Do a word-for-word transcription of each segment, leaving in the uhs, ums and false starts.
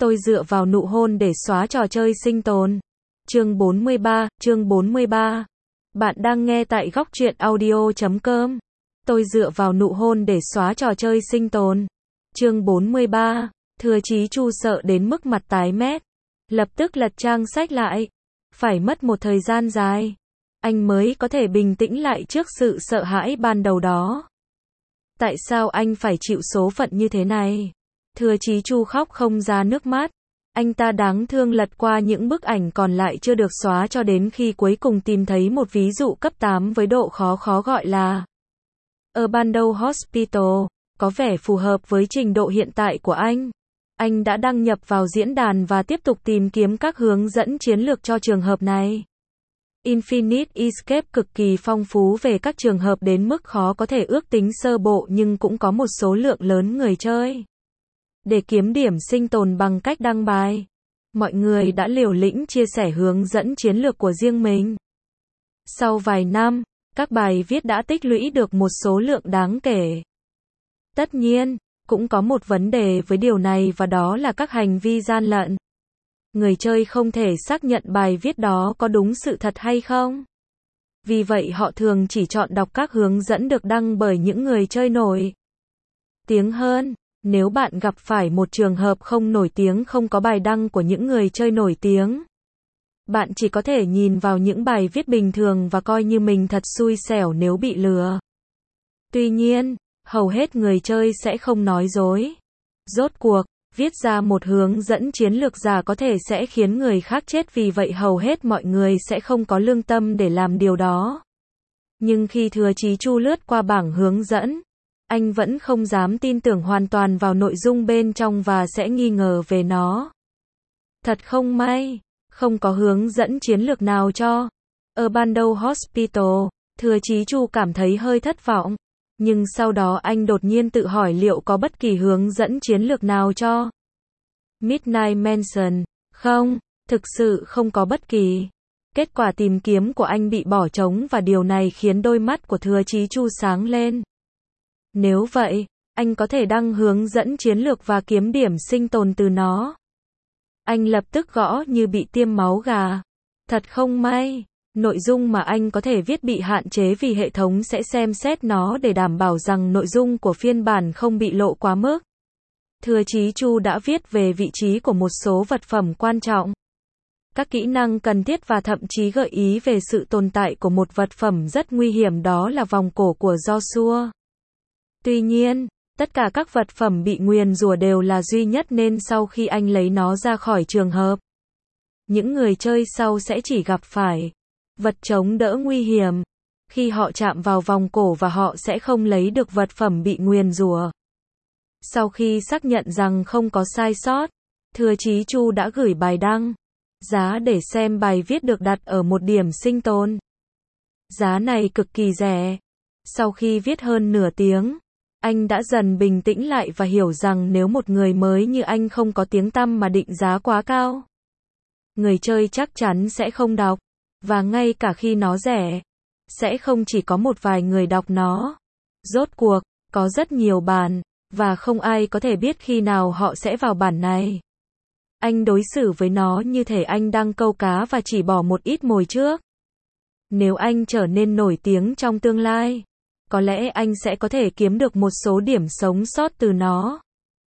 Tôi dựa vào nụ hôn để xóa trò chơi sinh tồn. Chương bốn mươi ba, chương bốn mươi ba. Bạn đang nghe tại góc truyện audio chấm com. Tôi dựa vào nụ hôn để xóa trò chơi sinh tồn. Chương bốn mươi ba. Thừa Chí Chu sợ đến mức mặt tái mét. Lập tức lật trang sách lại. Phải mất một thời gian dài, anh mới có thể bình tĩnh lại trước sự sợ hãi ban đầu đó. Tại sao anh phải chịu số phận như thế này? Thừa Chí Chu khóc không ra nước mắt. Anh ta đáng thương lật qua những bức ảnh còn lại chưa được xóa cho đến khi cuối cùng tìm thấy một ví dụ cấp tám với độ khó khó gọi là Abandoned Hospital, có vẻ phù hợp với trình độ hiện tại của anh. Anh đã đăng nhập vào diễn đàn và tiếp tục tìm kiếm các hướng dẫn chiến lược cho trường hợp này. Infinite Escape cực kỳ phong phú về các trường hợp đến mức khó có thể ước tính sơ bộ, nhưng cũng có một số lượng lớn người chơi. Để kiếm điểm sinh tồn bằng cách đăng bài, mọi người đã liều lĩnh chia sẻ hướng dẫn chiến lược của riêng mình. Sau vài năm, các bài viết đã tích lũy được một số lượng đáng kể. Tất nhiên, cũng có một vấn đề với điều này, và đó là các hành vi gian lận. Người chơi không thể xác nhận bài viết đó có đúng sự thật hay không. Vì vậy họ thường chỉ chọn đọc các hướng dẫn được đăng bởi những người chơi nổi tiếng hơn. Nếu bạn gặp phải một trường hợp không nổi tiếng không có bài đăng của những người chơi nổi tiếng, bạn chỉ có thể nhìn vào những bài viết bình thường và coi như mình thật xui xẻo nếu bị lừa. Tuy nhiên, hầu hết người chơi sẽ không nói dối. Rốt cuộc, viết ra một hướng dẫn chiến lược giả có thể sẽ khiến người khác chết, vì vậy hầu hết mọi người sẽ không có lương tâm để làm điều đó. Nhưng khi Thừa Chí Chu lướt qua bảng hướng dẫn, anh vẫn không dám tin tưởng hoàn toàn vào nội dung bên trong và sẽ nghi ngờ về nó. Thật không may, không có hướng dẫn chiến lược nào cho Abandoned Hospital. Thừa Chí Chu cảm thấy hơi thất vọng. Nhưng sau đó anh đột nhiên tự hỏi liệu có bất kỳ hướng dẫn chiến lược nào cho Midnight Mansion. Không, thực sự không có bất kỳ. Kết quả tìm kiếm của anh bị bỏ trống và điều này khiến đôi mắt của Thừa Chí Chu sáng lên. Nếu vậy, anh có thể đăng hướng dẫn chiến lược và kiếm điểm sinh tồn từ nó. Anh lập tức gõ như bị tiêm máu gà. Thật không may, nội dung mà anh có thể viết bị hạn chế vì hệ thống sẽ xem xét nó để đảm bảo rằng nội dung của phiên bản không bị lộ quá mức. Thừa Chí Chu đã viết về vị trí của một số vật phẩm quan trọng, các kỹ năng cần thiết và thậm chí gợi ý về sự tồn tại của một vật phẩm rất nguy hiểm, đó là vòng cổ của Joshua. Tuy nhiên, tất cả các vật phẩm bị nguyền rủa đều là duy nhất, nên sau khi anh lấy nó ra khỏi trường hợp, những người chơi sau sẽ chỉ gặp phải vật chống đỡ nguy hiểm khi họ chạm vào vòng cổ, và họ sẽ không lấy được vật phẩm bị nguyền rủa. Sau khi xác nhận rằng không có sai sót, Thừa Chí Chu đã gửi bài đăng giá để xem bài viết được đặt ở một điểm sinh tồn. Giá này cực kỳ rẻ. Sau khi viết hơn nửa tiếng, anh đã dần bình tĩnh lại và hiểu rằng nếu một người mới như anh không có tiếng tăm mà định giá quá cao, người chơi chắc chắn sẽ không đọc. Và ngay cả khi nó rẻ, sẽ không chỉ có một vài người đọc nó. Rốt cuộc, có rất nhiều bản, và không ai có thể biết khi nào họ sẽ vào bản này. Anh đối xử với nó như thể anh đang câu cá và chỉ bỏ một ít mồi trước. Nếu anh trở nên nổi tiếng trong tương lai, có lẽ anh sẽ có thể kiếm được một số điểm sống sót từ nó.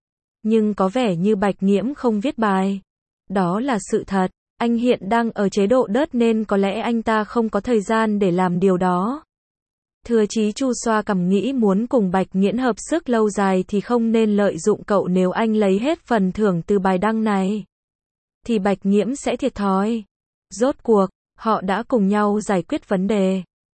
Nhưng có vẻ như Bạch Nghiễm không viết bài. Đó là sự thật. Anh hiện đang ở chế độ đớt nên có lẽ anh ta không có thời gian để làm điều đó. Thừa Chí Chu xoa cằm nghĩ muốn cùng Bạch Nghiễn hợp sức lâu dài thì không nên lợi dụng cậu. Nếu anh lấy hết phần thưởng từ bài đăng này, thì Bạch Nghiễm sẽ thiệt thòi. Rốt cuộc, họ đã cùng nhau giải quyết vấn đề.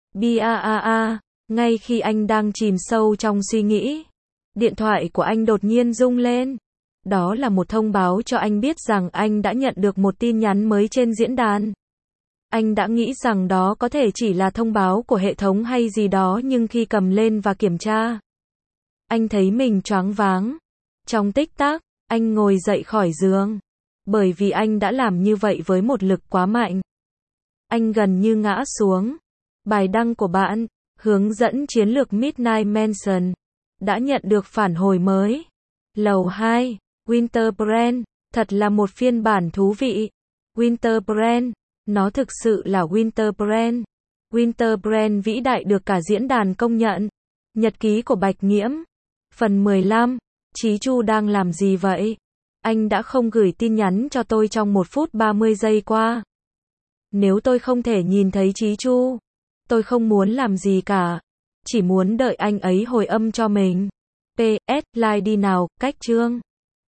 Ba ngay khi anh đang chìm sâu trong suy nghĩ, điện thoại của anh đột nhiên rung lên. Đó là một thông báo cho anh biết rằng anh đã nhận được một tin nhắn mới trên diễn đàn. Anh đã nghĩ rằng đó có thể chỉ là thông báo của hệ thống hay gì đó, nhưng khi cầm lên và kiểm tra, anh thấy mình choáng váng. Trong tích tắc, anh ngồi dậy khỏi giường. Bởi vì anh đã làm như vậy với một lực quá mạnh, anh gần như ngã xuống. Bài đăng của bạn, hướng dẫn chiến lược Midnight Mansion, đã nhận được phản hồi mới. Lầu hai, Winter Brand, Thật là một phiên bản thú vị. Winterbrand. Nó thực sự là Winterbrand. Winterbrand vĩ đại được cả diễn đàn công nhận. Nhật ký của Bạch Nghiễm. Phần mười lăm. Chí Chu đang làm gì vậy? Anh đã không gửi tin nhắn cho tôi trong một phút ba mươi giây qua. Nếu tôi không thể nhìn thấy Chí Chu, tôi không muốn làm gì cả. Chỉ muốn đợi anh ấy hồi âm cho mình. pê ét, like đi nào, cách chương.